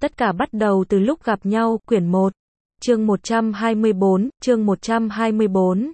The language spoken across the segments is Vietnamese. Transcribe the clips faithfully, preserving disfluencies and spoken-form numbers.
Tất cả bắt đầu từ lúc gặp nhau, quyển một, chương một trăm hai mươi bốn, chương một trăm hai mươi bốn.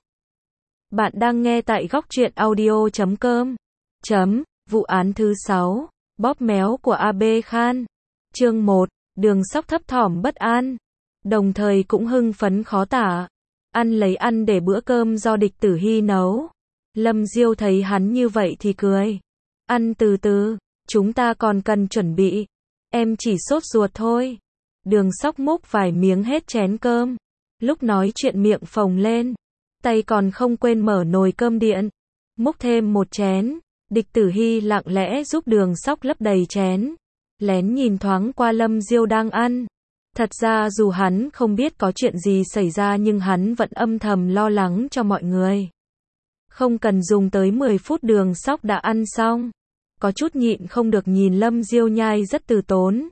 Bạn đang nghe tại góc truyện audio chấm com. Chấm, vụ án thứ sáu, bóp méo của a bê Khan. Chương một, Đường Sóc thấp thỏm bất an, đồng thời cũng hưng phấn khó tả. Ăn lấy ăn để bữa cơm do Địch Tử Hy nấu. Lâm Diêu thấy hắn như vậy thì cười. Ăn từ từ, chúng ta còn cần chuẩn bị. Em chỉ sốt ruột thôi. Đường Sóc múc vài miếng hết chén cơm. Lúc nói chuyện miệng phồng lên. Tay còn không quên mở nồi cơm điện. Múc thêm một chén. Địch Tử Hy lặng lẽ giúp Đường Sóc lấp đầy chén. Lén nhìn thoáng qua Lâm Diêu đang ăn. Thật ra dù hắn không biết có chuyện gì xảy ra nhưng hắn vẫn âm thầm lo lắng cho mọi người. Không cần dùng tới mười phút Đường Sóc đã ăn xong. Có chút nhịn không được nhìn Lâm Diêu nhai rất từ tốn.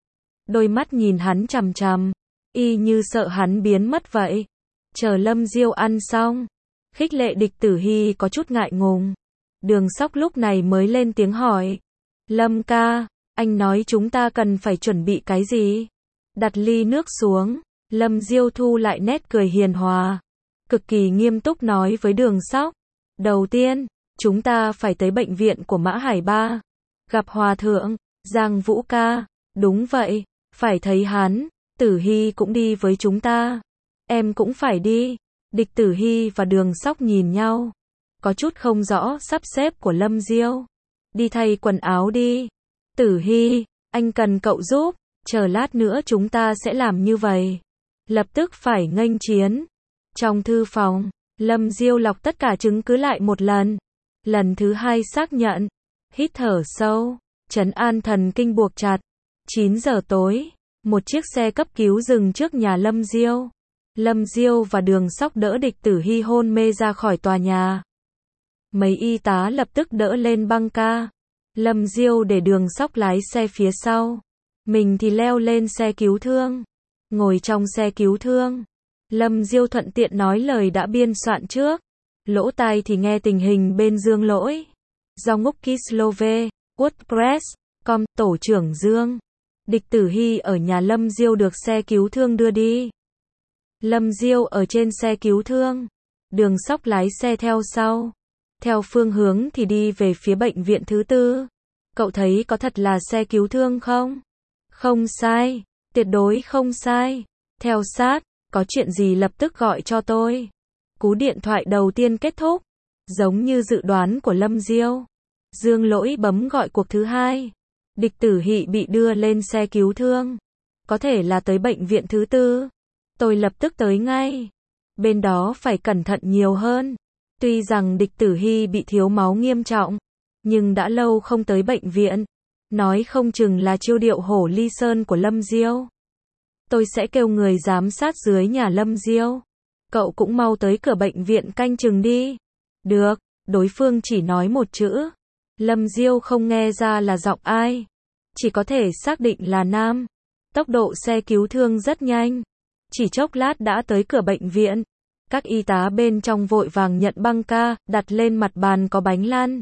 Đôi mắt nhìn hắn chằm chằm, y như sợ hắn biến mất vậy. Chờ Lâm Diêu ăn xong, khích lệ Địch Tử Hy có chút ngại ngùng. Đường Sóc lúc này mới lên tiếng hỏi. Lâm ca, anh nói chúng ta cần phải chuẩn bị cái gì? Đặt ly nước xuống, Lâm Diêu thu lại nét cười hiền hòa. Cực kỳ nghiêm túc nói với Đường Sóc. Đầu tiên, chúng ta phải tới bệnh viện của Mã Hải Ba. Gặp Hòa Thượng, Giang Vũ ca. Đúng vậy, phải thấy hắn. Tử Hy cũng đi với chúng ta. Em cũng phải đi. Địch Tử Hy và Đường Sóc nhìn nhau. Có chút không rõ sắp xếp của Lâm Diêu. Đi thay quần áo đi. Tử Hy, anh cần cậu giúp. Chờ lát nữa chúng ta sẽ làm như vậy. Lập tức phải nghênh chiến. Trong thư phòng, Lâm Diêu lọc tất cả chứng cứ lại một lần. Lần thứ hai xác nhận. Hít thở sâu. Trấn an thần kinh buộc chặt. chín giờ tối. Một chiếc xe cấp cứu dừng trước nhà Lâm Diêu. Lâm Diêu và Đường Sóc đỡ Địch Tử Hy hôn mê ra khỏi tòa nhà. Mấy y tá lập tức đỡ lên băng ca. Lâm Diêu để Đường Sóc lái xe phía sau. Mình thì leo lên xe cứu thương. Ngồi trong xe cứu thương. Lâm Diêu thuận tiện nói lời đã biên soạn trước. Lỗ tai thì nghe tình hình bên Dương Lỗi. Do ngúc Kislove, WordPress, com, tổ trưởng Dương. Địch Tử Hy ở nhà Lâm Diêu được xe cứu thương đưa đi. Lâm Diêu ở trên xe cứu thương. Đường Sóc lái xe theo sau. Theo phương hướng thì đi về phía bệnh viện thứ tư. Cậu thấy có thật là xe cứu thương không? Không sai. Tuyệt đối không sai. Theo sát. Có chuyện gì lập tức gọi cho tôi. Cú điện thoại đầu tiên kết thúc. Giống như dự đoán của Lâm Diêu. Dương Lỗi bấm gọi cuộc thứ hai. Địch Tử Hy bị đưa lên xe cứu thương. Có thể là tới bệnh viện thứ tư. Tôi lập tức tới ngay. Bên đó phải cẩn thận nhiều hơn. Tuy rằng Địch Tử Hy bị thiếu máu nghiêm trọng. Nhưng đã lâu không tới bệnh viện. Nói không chừng là chiêu điệu hổ ly sơn của Lâm Diêu. Tôi sẽ kêu người giám sát dưới nhà Lâm Diêu. Cậu cũng mau tới cửa bệnh viện canh chừng đi. Được, đối phương chỉ nói một chữ. Lâm Diêu không nghe ra là giọng ai. Chỉ có thể xác định là nam. Tốc độ xe cứu thương rất nhanh. Chỉ chốc lát đã tới cửa bệnh viện. Các y tá bên trong vội vàng nhận băng ca, đặt lên mặt bàn có bánh lăn.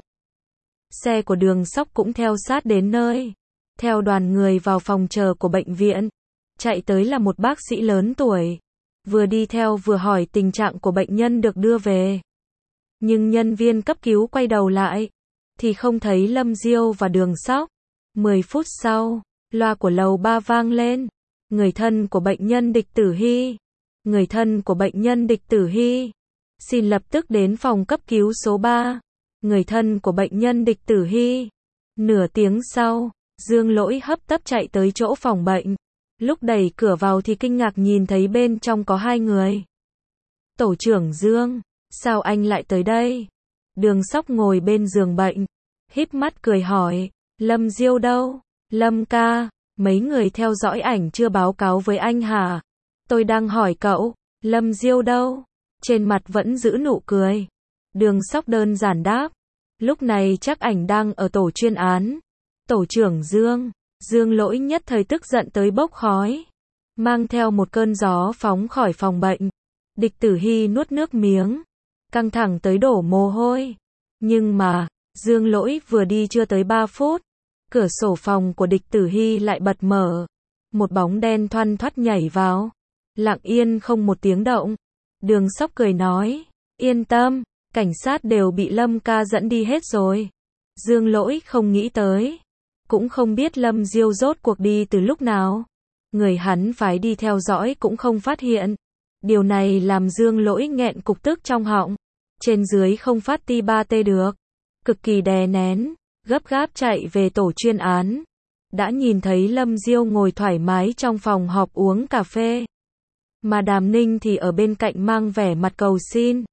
Xe của Đường Sóc cũng theo sát đến nơi. Theo đoàn người vào phòng chờ của bệnh viện. Chạy tới là một bác sĩ lớn tuổi. Vừa đi theo vừa hỏi tình trạng của bệnh nhân được đưa về. Nhưng nhân viên cấp cứu quay đầu lại. Thì không thấy Lâm Diêu và Đường Sóc. mười phút sau, loa của lầu ba vang lên. Người thân của bệnh nhân Địch Tử Hy. Người thân của bệnh nhân Địch Tử Hy. Xin lập tức đến phòng cấp cứu số ba. Người thân của bệnh nhân Địch Tử Hy. Nửa tiếng sau, Dương Lỗi hấp tấp chạy tới chỗ phòng bệnh. Lúc đẩy cửa vào thì kinh ngạc nhìn thấy bên trong có hai người. Tổ trưởng Dương, sao anh lại tới đây? Đường Sóc ngồi bên giường bệnh. Híp mắt cười hỏi, Lâm Diêu đâu? Lâm ca, mấy người theo dõi ảnh chưa báo cáo với anh hả? Tôi đang hỏi cậu, Lâm Diêu đâu? Trên mặt vẫn giữ nụ cười. Đường Sóc đơn giản đáp. Lúc này chắc ảnh đang ở tổ chuyên án. Tổ trưởng Dương. Dương Lỗi nhất thời tức giận tới bốc khói. Mang theo một cơn gió phóng khỏi phòng bệnh. Địch Tử Hy nuốt nước miếng. Căng thẳng tới đổ mồ hôi. Nhưng mà, Dương Lỗi vừa đi chưa tới ba phút. Cửa sổ phòng của Địch Tử Hy lại bật mở. một bóng đen thoăn thoắt nhảy vào. Lặng yên không một tiếng động. Đường Sóc cười nói, yên tâm, cảnh sát đều bị Lâm ca dẫn đi hết rồi. Dương Lỗi không nghĩ tới, cũng không biết Lâm Diêu rốt cuộc đi từ lúc nào. Người hắn phái đi theo dõi cũng không phát hiện. Điều này làm Dương Lỗi nghẹn cục tức trong họng. Trên dưới không phát ti ba tê được. Cực kỳ đè nén, gấp gáp chạy về tổ chuyên án. Đã nhìn thấy Lâm Diêu ngồi thoải mái trong phòng họp uống cà phê. Mà Đàm Ninh thì ở bên cạnh mang vẻ mặt cầu xin.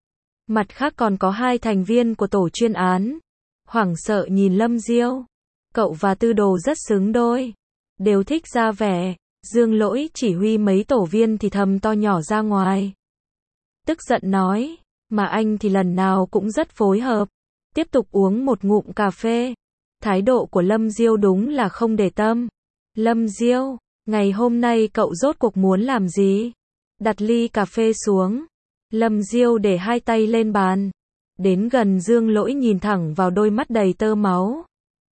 Mặt khác còn có hai thành viên của tổ chuyên án. Hoảng sợ nhìn Lâm Diêu. Cậu và Tư Đồ rất xứng đôi. Đều thích ra vẻ. Dương Lỗi chỉ huy mấy tổ viên thì thầm to nhỏ ra ngoài. Tức giận nói, mà anh thì lần nào cũng rất phối hợp. Tiếp tục uống một ngụm cà phê. Thái độ của Lâm Diêu đúng là không để tâm. Lâm Diêu, ngày hôm nay cậu rốt cuộc muốn làm gì? Đặt ly cà phê xuống. Lâm Diêu để hai tay lên bàn. Đến gần Dương Lỗi nhìn thẳng vào đôi mắt đầy tơ máu.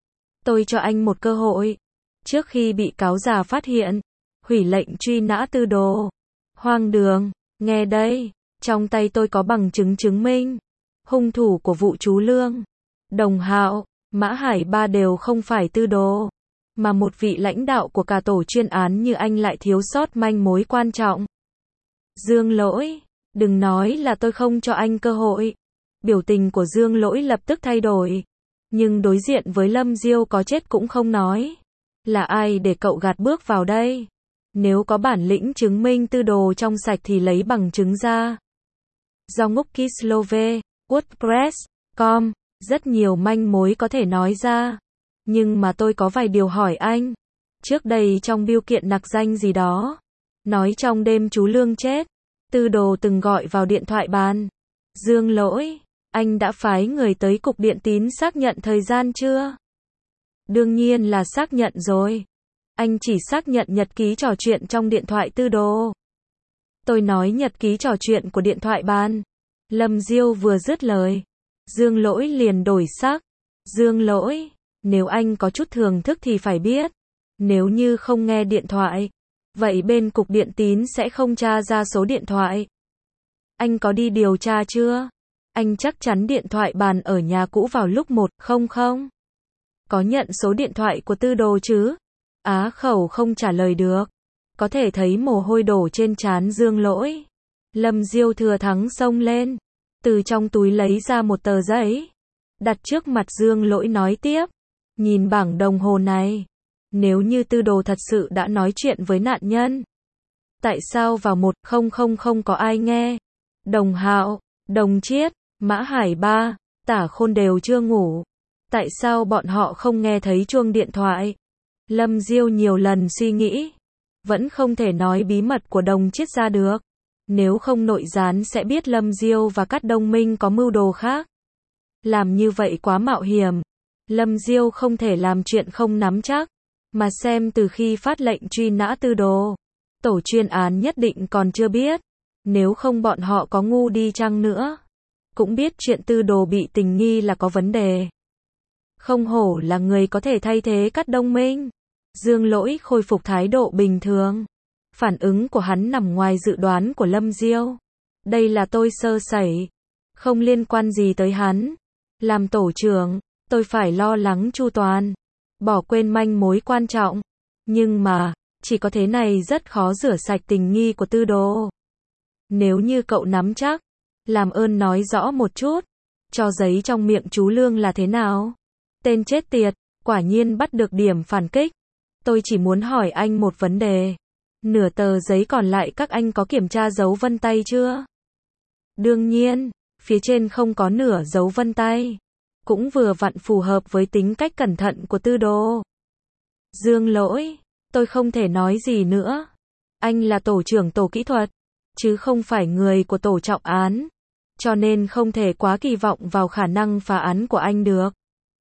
Tôi cho anh một cơ hội. Trước khi bị cáo già phát hiện, hủy lệnh truy nã Tư Đồ. Hoang đường, nghe đây, trong tay tôi có bằng chứng chứng minh. Hung thủ của vụ chú Lương, Đồng Hạo, Mã Hải Ba đều không phải Tư Đồ. Mà một vị lãnh đạo của cả tổ chuyên án như anh lại thiếu sót manh mối quan trọng. Dương Lỗi, đừng nói là tôi không cho anh cơ hội. Biểu tình của Dương Lỗi lập tức thay đổi. Nhưng đối diện với Lâm Diêu có chết cũng không nói. Là ai để cậu gạt bước vào đây? Nếu có bản lĩnh chứng minh Tư Đồ trong sạch thì lấy bằng chứng ra. Do ngốc Kislove, WordPress, com, rất nhiều manh mối có thể nói ra. Nhưng mà tôi có vài điều hỏi anh. Trước đây trong biêu kiện nặc danh gì đó, nói trong đêm chú Lương chết, Tư Đồ từng gọi vào điện thoại bàn. Dương Lỗi, anh đã phái người tới cục điện tín xác nhận thời gian chưa? Đương nhiên là xác nhận rồi. Anh chỉ xác nhận nhật ký trò chuyện trong điện thoại Tư Đồ. Tôi nói nhật ký trò chuyện của điện thoại bàn. Lâm Diêu vừa dứt lời, Dương Lỗi liền đổi sắc. Dương Lỗi, nếu anh có chút thưởng thức thì phải biết. Nếu như không nghe điện thoại, vậy bên cục điện tín sẽ không tra ra số điện thoại. Anh có đi điều tra chưa? Anh chắc chắn điện thoại bàn ở nhà cũ vào lúc một không không. Có nhận số điện thoại của Tư Đồ chứ? Á khẩu không trả lời được. Có thể thấy mồ hôi đổ trên trán Dương Lỗi. Lâm Diêu thừa thắng xông lên. Từ trong túi lấy ra một tờ giấy. Đặt trước mặt Dương Lỗi nói tiếp. Nhìn bảng đồng hồ này. Nếu như Tư Đồ thật sự đã nói chuyện với nạn nhân. Tại sao vào một không không không có ai nghe? Đồng Hạo, Đồng Chiết, Mã Hải Ba, Tả Khôn đều chưa ngủ. Tại sao bọn họ không nghe thấy chuông điện thoại? Lâm Diêu nhiều lần suy nghĩ. Vẫn không thể nói bí mật của Đồng Chiết ra được. Nếu không nội gián sẽ biết Lâm Diêu và các đồng minh có mưu đồ khác. Làm như vậy quá mạo hiểm. Lâm Diêu không thể làm chuyện không nắm chắc. Mà xem từ khi phát lệnh truy nã Tư Đồ, tổ chuyên án nhất định còn chưa biết. Nếu không bọn họ có ngu đi chăng nữa, cũng biết chuyện Tư Đồ bị tình nghi là có vấn đề. Không hổ là người có thể thay thế các đồng minh. Dương Lỗi khôi phục thái độ bình thường. Phản ứng của hắn nằm ngoài dự đoán của Lâm Diêu. Đây là tôi sơ sẩy. Không liên quan gì tới hắn. Làm tổ trưởng, tôi phải lo lắng chu toàn. Bỏ quên manh mối quan trọng. Nhưng mà, chỉ có thế này rất khó rửa sạch tình nghi của Tư Đồ. Nếu như cậu nắm chắc, làm ơn nói rõ một chút. Cho giấy trong miệng chú Lương là thế nào? Tên chết tiệt, quả nhiên bắt được điểm phản kích. Tôi chỉ muốn hỏi anh một vấn đề. Nửa tờ giấy còn lại các anh có kiểm tra dấu vân tay chưa? Đương nhiên, phía trên không có nửa dấu vân tay. Cũng vừa vặn phù hợp với tính cách cẩn thận của Tư Đồ. Dương Lỗi, tôi không thể nói gì nữa. Anh là tổ trưởng tổ kỹ thuật, chứ không phải người của tổ trọng án. Cho nên không thể quá kỳ vọng vào khả năng phá án của anh được.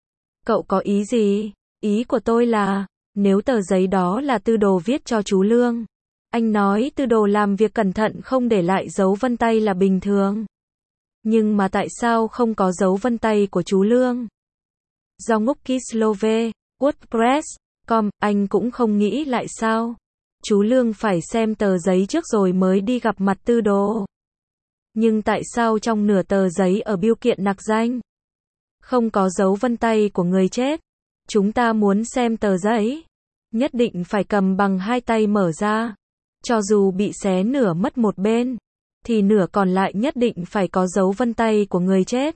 Cậu có ý gì? Ý của tôi là, nếu tờ giấy đó là Tư Đồ viết cho chú Lương, anh nói Tư Đồ làm việc cẩn thận không để lại dấu vân tay là bình thường. Nhưng mà tại sao không có dấu vân tay của chú Lương? Do ngốc Kislove, WordPress, Com, anh cũng không nghĩ lại sao? Chú Lương phải xem tờ giấy trước rồi mới đi gặp mặt Tư Đồ. Nhưng tại sao trong nửa tờ giấy ở bưu kiện nạc danh không có dấu vân tay của người chết? Chúng ta muốn xem tờ giấy, nhất định phải cầm bằng hai tay mở ra. Cho dù bị xé nửa mất một bên, thì nửa còn lại nhất định phải có dấu vân tay của người chết.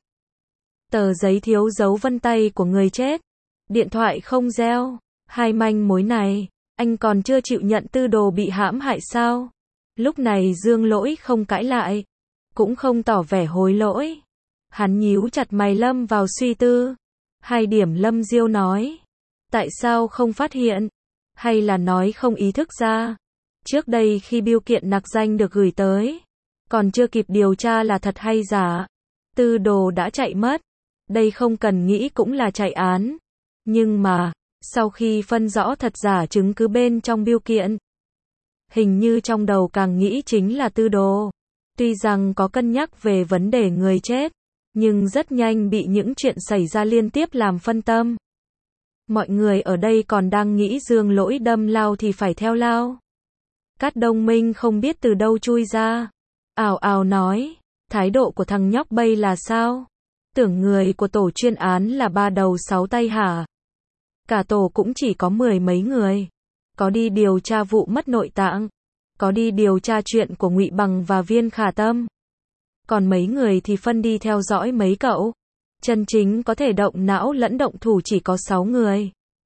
Tờ giấy thiếu dấu vân tay của người chết, điện thoại không reo, hai manh mối này, anh còn chưa chịu nhận Tư Đồ bị hãm hại sao? Lúc này Dương Lỗi không cãi lại, cũng không tỏ vẻ hối lỗi. Hắn nhíu chặt mày lâm vào suy tư. Hai điểm Lâm Diêu nói. Tại sao không phát hiện? Hay là nói không ý thức ra? Trước đây khi bưu kiện nạc danh được gửi tới, còn chưa kịp điều tra là thật hay giả, Tư Đồ đã chạy mất. Đây không cần nghĩ cũng là chạy án. Nhưng mà, sau khi phân rõ thật giả chứng cứ bên trong bưu kiện, hình như trong đầu càng nghĩ chính là Tư Đồ. Tuy rằng có cân nhắc về vấn đề người chết, nhưng rất nhanh bị những chuyện xảy ra liên tiếp làm phân tâm. Mọi người ở đây còn đang nghĩ Dương Lỗi đâm lao thì phải theo lao. Cát Đông Minh không biết từ đâu chui ra, ào ào nói, thái độ của thằng nhóc bây là sao? Tưởng người của tổ chuyên án là ba đầu sáu tay hả? Cả tổ cũng chỉ có mười mấy người. Có đi điều tra vụ mất nội tạng, có đi điều tra chuyện của Ngụy Bằng và Viên Khả Tâm. Còn mấy người thì phân đi theo dõi mấy cậu. Chân chính có thể động não lẫn động thủ chỉ có sáu người.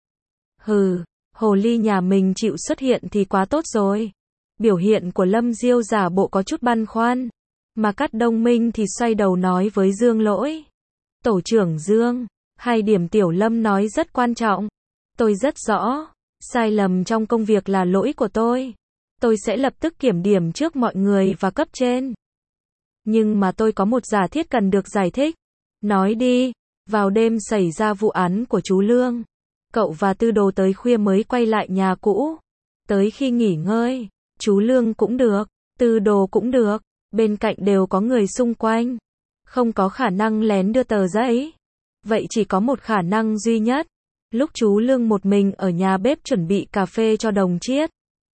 Hừ, hồ ly nhà mình chịu xuất hiện thì quá tốt rồi. Biểu hiện của Lâm Diêu giả bộ có chút băn khoăn, mà Cát Đông Minh thì xoay đầu nói với Dương Lỗi. Tổ trưởng Dương, hai điểm Tiểu Lâm nói rất quan trọng. Tôi rất rõ, sai lầm trong công việc là lỗi của tôi. Tôi sẽ lập tức kiểm điểm trước mọi người và cấp trên. Nhưng mà tôi có một giả thiết cần được giải thích. Nói đi. Vào đêm xảy ra vụ án của chú Lương, cậu và Tư Đồ tới khuya mới quay lại nhà cũ. Tới khi nghỉ ngơi, chú Lương cũng được, Tư Đồ cũng được, bên cạnh đều có người xung quanh. Không có khả năng lén đưa tờ giấy. Vậy chỉ có một khả năng duy nhất. Lúc chú Lương một mình ở nhà bếp chuẩn bị cà phê cho Đồng Chiết.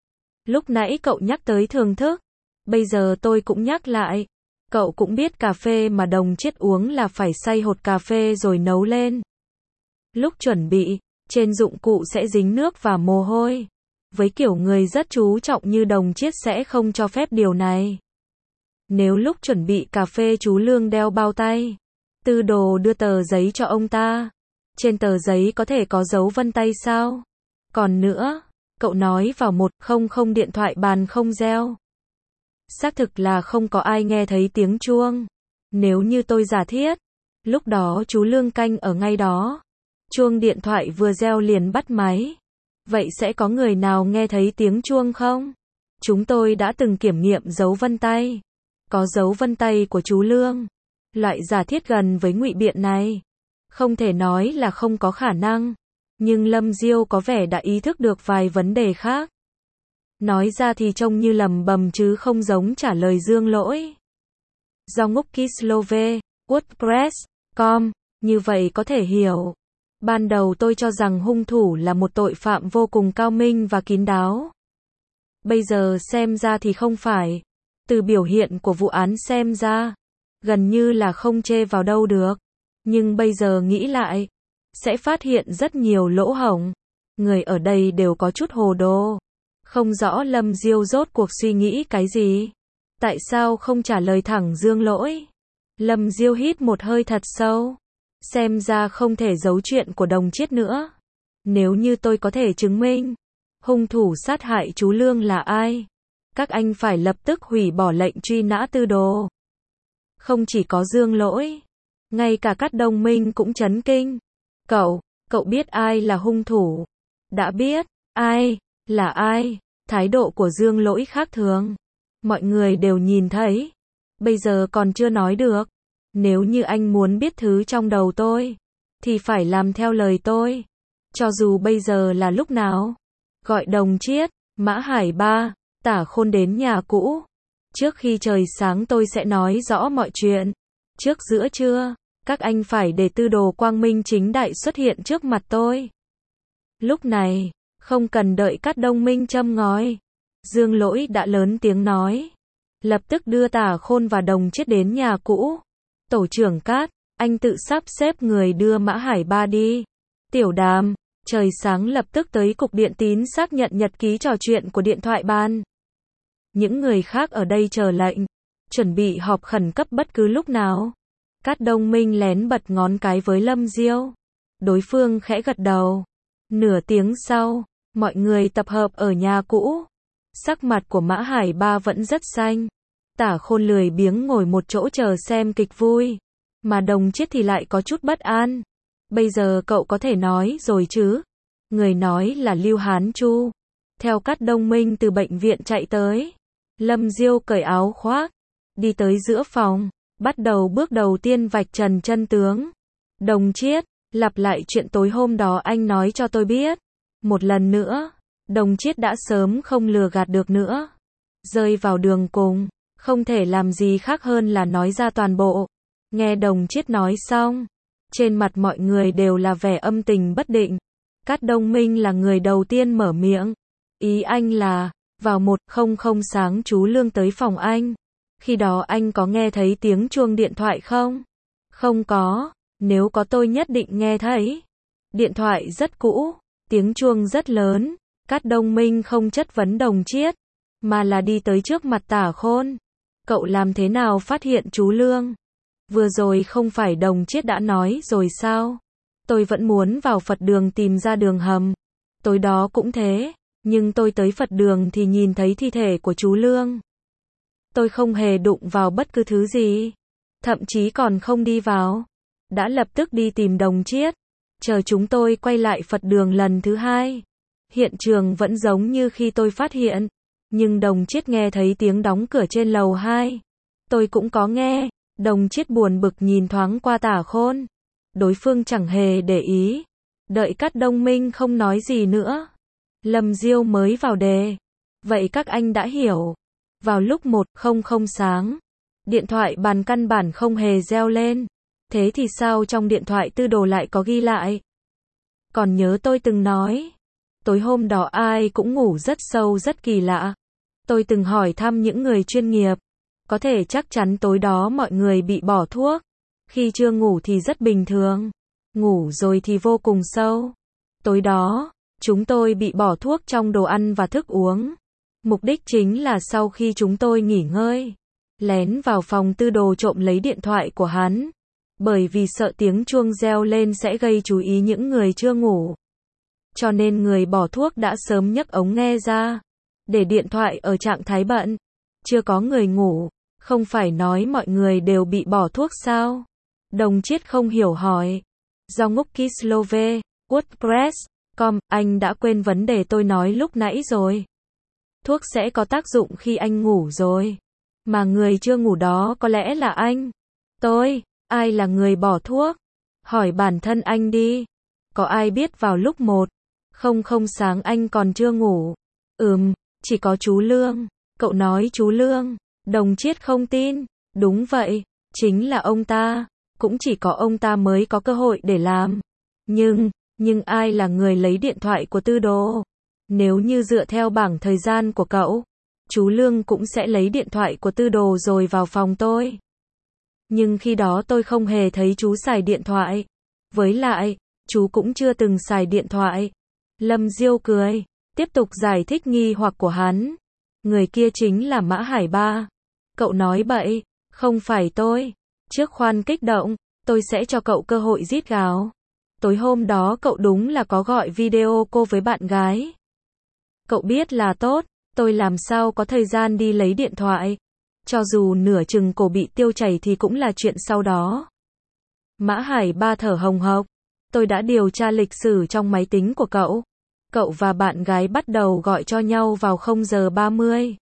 Lúc nãy cậu nhắc tới thưởng thức. Bây giờ tôi cũng nhắc lại. Cậu cũng biết cà phê mà Đồng Chiết uống là phải xay hột cà phê rồi nấu lên. Lúc chuẩn bị, trên dụng cụ sẽ dính nước và mồ hôi. Với kiểu người rất chú trọng như Đồng Chiết sẽ không cho phép điều này. Nếu lúc chuẩn bị cà phê chú Lương đeo bao tay, Tư Đồ đưa tờ giấy cho ông ta. Trên tờ giấy có thể có dấu vân tay sao? Còn nữa, cậu nói vào một không không điện thoại bàn không reo. Xác thực là không có ai nghe thấy tiếng chuông. Nếu như tôi giả thiết, lúc đó chú Lương canh ở ngay đó. Chuông điện thoại vừa reo liền bắt máy. Vậy sẽ có người nào nghe thấy tiếng chuông không? Chúng tôi đã từng kiểm nghiệm dấu vân tay. Có dấu vân tay của chú Lương. Loại giả thiết gần với ngụy biện này, không thể nói là không có khả năng. Nhưng Lâm Diêu có vẻ đã ý thức được vài vấn đề khác. Nói ra thì trông như lầm bầm chứ không giống trả lời Dương Lỗi. Do ngốc Kislove, WordPress, com, như vậy có thể hiểu. Ban đầu tôi cho rằng hung thủ là một tội phạm vô cùng cao minh và kín đáo. Bây giờ xem ra thì không phải. Từ biểu hiện của vụ án xem ra, gần như là không chê vào đâu được. Nhưng bây giờ nghĩ lại, sẽ phát hiện rất nhiều lỗ hổng. Người ở đây đều có chút hồ đồ. Không rõ Lâm Diêu rốt cuộc suy nghĩ cái gì. Tại sao không trả lời thẳng Dương Lỗi? Lâm Diêu hít một hơi thật sâu. Xem ra không thể giấu chuyện của Đồng Chiết nữa. Nếu như tôi có thể chứng minh hung thủ sát hại chú Lương là ai, các anh phải lập tức hủy bỏ lệnh truy nã Tư Đồ. Không chỉ có Dương Lỗi, ngay cả Cát Đông Minh cũng chấn kinh. Cậu, cậu biết ai là hung thủ? Đã biết, ai, là ai? Thái độ của Dương Lỗi khác thường. Mọi người đều nhìn thấy. Bây giờ còn chưa nói được. Nếu như anh muốn biết thứ trong đầu tôi, thì phải làm theo lời tôi. Cho dù bây giờ là lúc nào. Gọi Đồng Chiết, Mã Hải Ba, Tả Khôn đến nhà cũ. Trước khi trời sáng tôi sẽ nói rõ mọi chuyện. Trước giữa trưa, các anh phải để Tư Đồ quang minh chính đại xuất hiện trước mặt tôi. Lúc này, Không cần đợi Cát Đông Minh châm ngòi. Dương Lỗi đã lớn tiếng nói. Lập tức đưa Tả Khôn và Đồng Chiết đến nhà cũ. Tổ trưởng Cát, anh tự sắp xếp người đưa Mã Hải Ba đi. Tiểu Đàm, trời sáng lập tức tới cục điện tín xác nhận nhật ký trò chuyện của điện thoại ban. Những người khác ở đây chờ lệnh, chuẩn bị họp khẩn cấp bất cứ lúc nào. Cát Đông Minh lén bật ngón cái với Lâm Diêu. Đối phương khẽ gật đầu. Nửa tiếng sau, mọi người tập hợp ở nhà cũ. Sắc mặt của Mã Hải Ba vẫn rất xanh. Tả Khôn lười biếng ngồi một chỗ chờ xem kịch vui. Mà Đồng Chiết thì lại có chút bất an. Bây giờ cậu có thể nói rồi chứ? Người nói là Lưu Hán Chu. Theo Cát Đông Minh từ bệnh viện chạy tới. Lâm Diêu cởi áo khoác. Đi tới giữa phòng. Bắt đầu bước đầu tiên vạch trần chân tướng. Đồng Chiết, lặp lại chuyện tối hôm đó anh nói cho tôi biết. Một lần nữa. Đồng Chiết đã sớm không lừa gạt được nữa. Rơi vào đường cùng. Không thể làm gì khác hơn là nói ra toàn bộ. Nghe Đồng Chiết nói xong. Trên mặt mọi người đều là vẻ âm tình bất định. Cát Đông Minh là người đầu tiên mở miệng. Ý anh là, vào một không không sáng chú Lương tới phòng anh. Khi đó anh có nghe thấy tiếng chuông điện thoại không? Không có, nếu có tôi nhất định nghe thấy. Điện thoại rất cũ, tiếng chuông rất lớn. Cát Đông Minh không chất vấn Đồng Chiết, mà là đi tới trước mặt Tả Khôn. Cậu làm thế nào phát hiện chú Lương? Vừa rồi không phải Đồng Chiết đã nói rồi sao? Tôi vẫn muốn vào Phật đường tìm ra đường hầm. Tối đó cũng thế, nhưng tôi tới Phật đường thì nhìn thấy thi thể của chú Lương. Tôi không hề đụng vào bất cứ thứ gì, thậm chí còn không đi vào. Đã lập tức đi tìm Đồng Chiết. Chờ chúng tôi quay lại Phật đường lần thứ hai. Hiện trường vẫn giống như khi tôi phát hiện. Nhưng Đồng Chiết nghe thấy tiếng đóng cửa trên lầu hai. Tôi cũng có nghe. Đồng Chiết buồn bực nhìn thoáng qua Tả Khôn. Đối phương chẳng hề để ý. Đợi Cát Đông Minh không nói gì nữa. Lâm Diêu mới vào đề. Vậy các anh đã hiểu. Vào lúc một không không sáng. Điện thoại bàn căn bản không hề reo lên. Thế thì sao trong điện thoại tư đồ lại có ghi lại? Còn nhớ tôi từng nói. Tối hôm đó ai cũng ngủ rất sâu rất kỳ lạ. Tôi từng hỏi thăm những người chuyên nghiệp. Có thể chắc chắn tối đó mọi người bị bỏ thuốc. Khi chưa ngủ thì rất bình thường. Ngủ rồi thì vô cùng sâu. Tối đó, chúng tôi bị bỏ thuốc trong đồ ăn và thức uống. Mục đích chính là sau khi chúng tôi nghỉ ngơi, lén vào phòng tư đồ trộm lấy điện thoại của hắn. Bởi vì sợ tiếng chuông reo lên sẽ gây chú ý những người chưa ngủ. Cho nên người bỏ thuốc đã sớm nhấc ống nghe ra. Để điện thoại ở trạng thái bận. Chưa có người ngủ. Không phải nói mọi người đều bị bỏ thuốc sao? Đồng Chiết không hiểu hỏi. Do ngốc Kislove, WordPress, com, anh đã quên vấn đề tôi nói lúc nãy rồi. Thuốc sẽ có tác dụng khi anh ngủ rồi. Mà người chưa ngủ đó có lẽ là anh. Tôi, ai là người bỏ thuốc? Hỏi bản thân anh đi. Có ai biết vào lúc một không không sáng anh còn chưa ngủ? Ừm, chỉ có chú Lương. Cậu nói chú Lương. Đồng Chiết không tin. Đúng vậy, chính là ông ta. Cũng chỉ có ông ta mới có cơ hội để làm. Nhưng, nhưng ai là người lấy điện thoại của tư đồ? Nếu như dựa theo bảng thời gian của cậu, chú Lương cũng sẽ lấy điện thoại của tư đồ rồi vào phòng tôi. Nhưng khi đó tôi không hề thấy chú xài điện thoại. Với lại, chú cũng chưa từng xài điện thoại. Lâm Diêu cười, tiếp tục giải thích nghi hoặc của hắn. Người kia chính là Mã Hải Ba. Cậu nói bậy, không phải tôi. Trước khoan kích động, tôi sẽ cho cậu cơ hội rít gào. Tối hôm đó cậu đúng là có gọi video cô với bạn gái. Cậu biết là tốt, tôi làm sao có thời gian đi lấy điện thoại. Cho dù nửa chừng cổ bị tiêu chảy thì cũng là chuyện sau đó. Mã Hải Ba thở hồng hộc. Tôi đã điều tra lịch sử trong máy tính của cậu. Cậu và bạn gái bắt đầu gọi cho nhau vào không giờ ba mươi.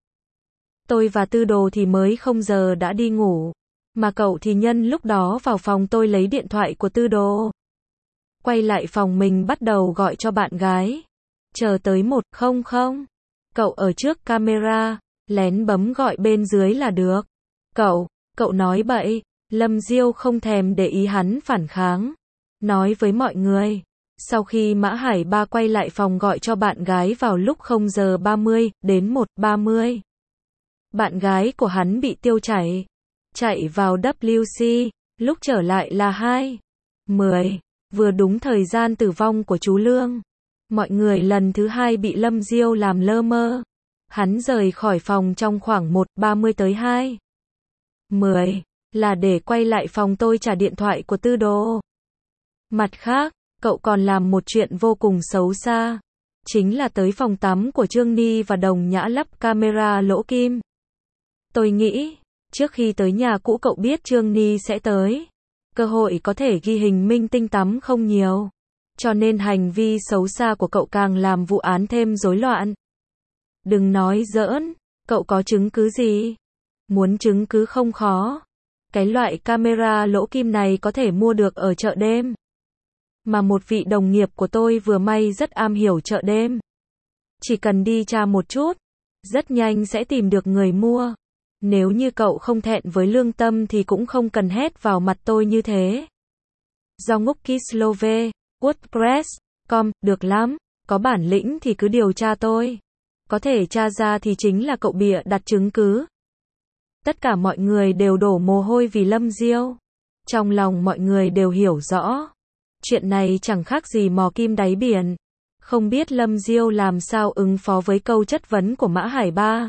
Tôi và tư đồ thì mới không giờ đã đi ngủ. Mà cậu thì nhân lúc đó vào phòng tôi lấy điện thoại của tư đồ. Quay lại phòng mình bắt đầu gọi cho bạn gái. Chờ tới một không không. Cậu ở trước camera, lén bấm gọi bên dưới là được. Cậu, cậu nói bậy. Lâm Diêu không thèm để ý hắn phản kháng. Nói với mọi người. Sau khi Mã Hải Ba quay lại phòng gọi cho bạn gái vào lúc không giờ ba mươi đến một giờ ba mươi. Bạn gái của hắn bị tiêu chảy, chạy vào W C, lúc trở lại là hai giờ mười, vừa đúng thời gian tử vong của chú Lương. Mọi người lần thứ hai bị Lâm Diêu làm lơ mơ. Hắn rời khỏi phòng trong khoảng một giờ ba mươi tới hai giờ mười, là để quay lại phòng tôi trả điện thoại của Tư Đồ. Mặt khác, cậu còn làm một chuyện vô cùng xấu xa. Chính là tới phòng tắm của Trương Ni và Đồng Nhã lắp camera lỗ kim. Tôi nghĩ, trước khi tới nhà cũ cậu biết Trương Ni sẽ tới. Cơ hội có thể ghi hình minh tinh tắm không nhiều. Cho nên hành vi xấu xa của cậu càng làm vụ án thêm rối loạn. Đừng nói giỡn, cậu có chứng cứ gì? Muốn chứng cứ không khó. Cái loại camera lỗ kim này có thể mua được ở chợ đêm. Mà một vị đồng nghiệp của tôi vừa may rất am hiểu chợ đêm. Chỉ cần đi tra một chút, rất nhanh sẽ tìm được người mua. Nếu như cậu không thẹn với lương tâm thì cũng không cần hét vào mặt tôi như thế. Do ngốc Kislove, WordPress, com, được lắm, có bản lĩnh thì cứ điều tra tôi. Có thể tra ra thì chính là cậu bịa đặt chứng cứ. Tất cả mọi người đều đổ mồ hôi vì Lâm Diêu. Trong lòng mọi người đều hiểu rõ. Chuyện này chẳng khác gì mò kim đáy biển. Không biết Lâm Diêu làm sao ứng phó với câu chất vấn của Mã Hải Ba.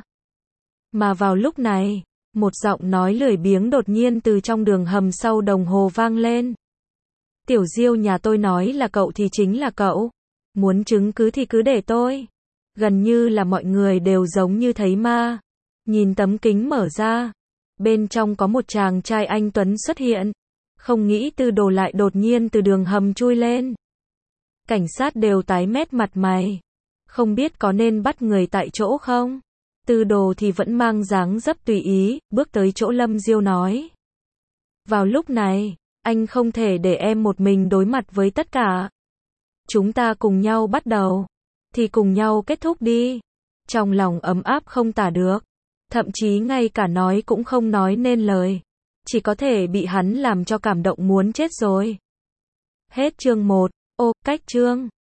Mà vào lúc này, một giọng nói lười biếng đột nhiên từ trong đường hầm sau đồng hồ vang lên. Tiểu Diêu nhà tôi nói là cậu thì chính là cậu. Muốn chứng cứ thì cứ để tôi. Gần như là mọi người đều giống như thấy ma. Nhìn tấm kính mở ra. Bên trong có một chàng trai anh tuấn xuất hiện. Không nghĩ Tư Đồ lại đột nhiên từ đường hầm chui lên. Cảnh sát đều tái mét mặt mày. Không biết có nên bắt người tại chỗ không? Tư Đồ thì vẫn mang dáng dấp tùy ý, bước tới chỗ Lâm Diêu nói. Vào lúc này, anh không thể để em một mình đối mặt với tất cả. Chúng ta cùng nhau bắt đầu. Thì cùng nhau kết thúc đi. Trong lòng ấm áp không tả được. Thậm chí ngay cả nói cũng không nói nên lời. Chỉ có thể bị hắn làm cho cảm động muốn chết rồi. Hết chương một. Ô, cách chương.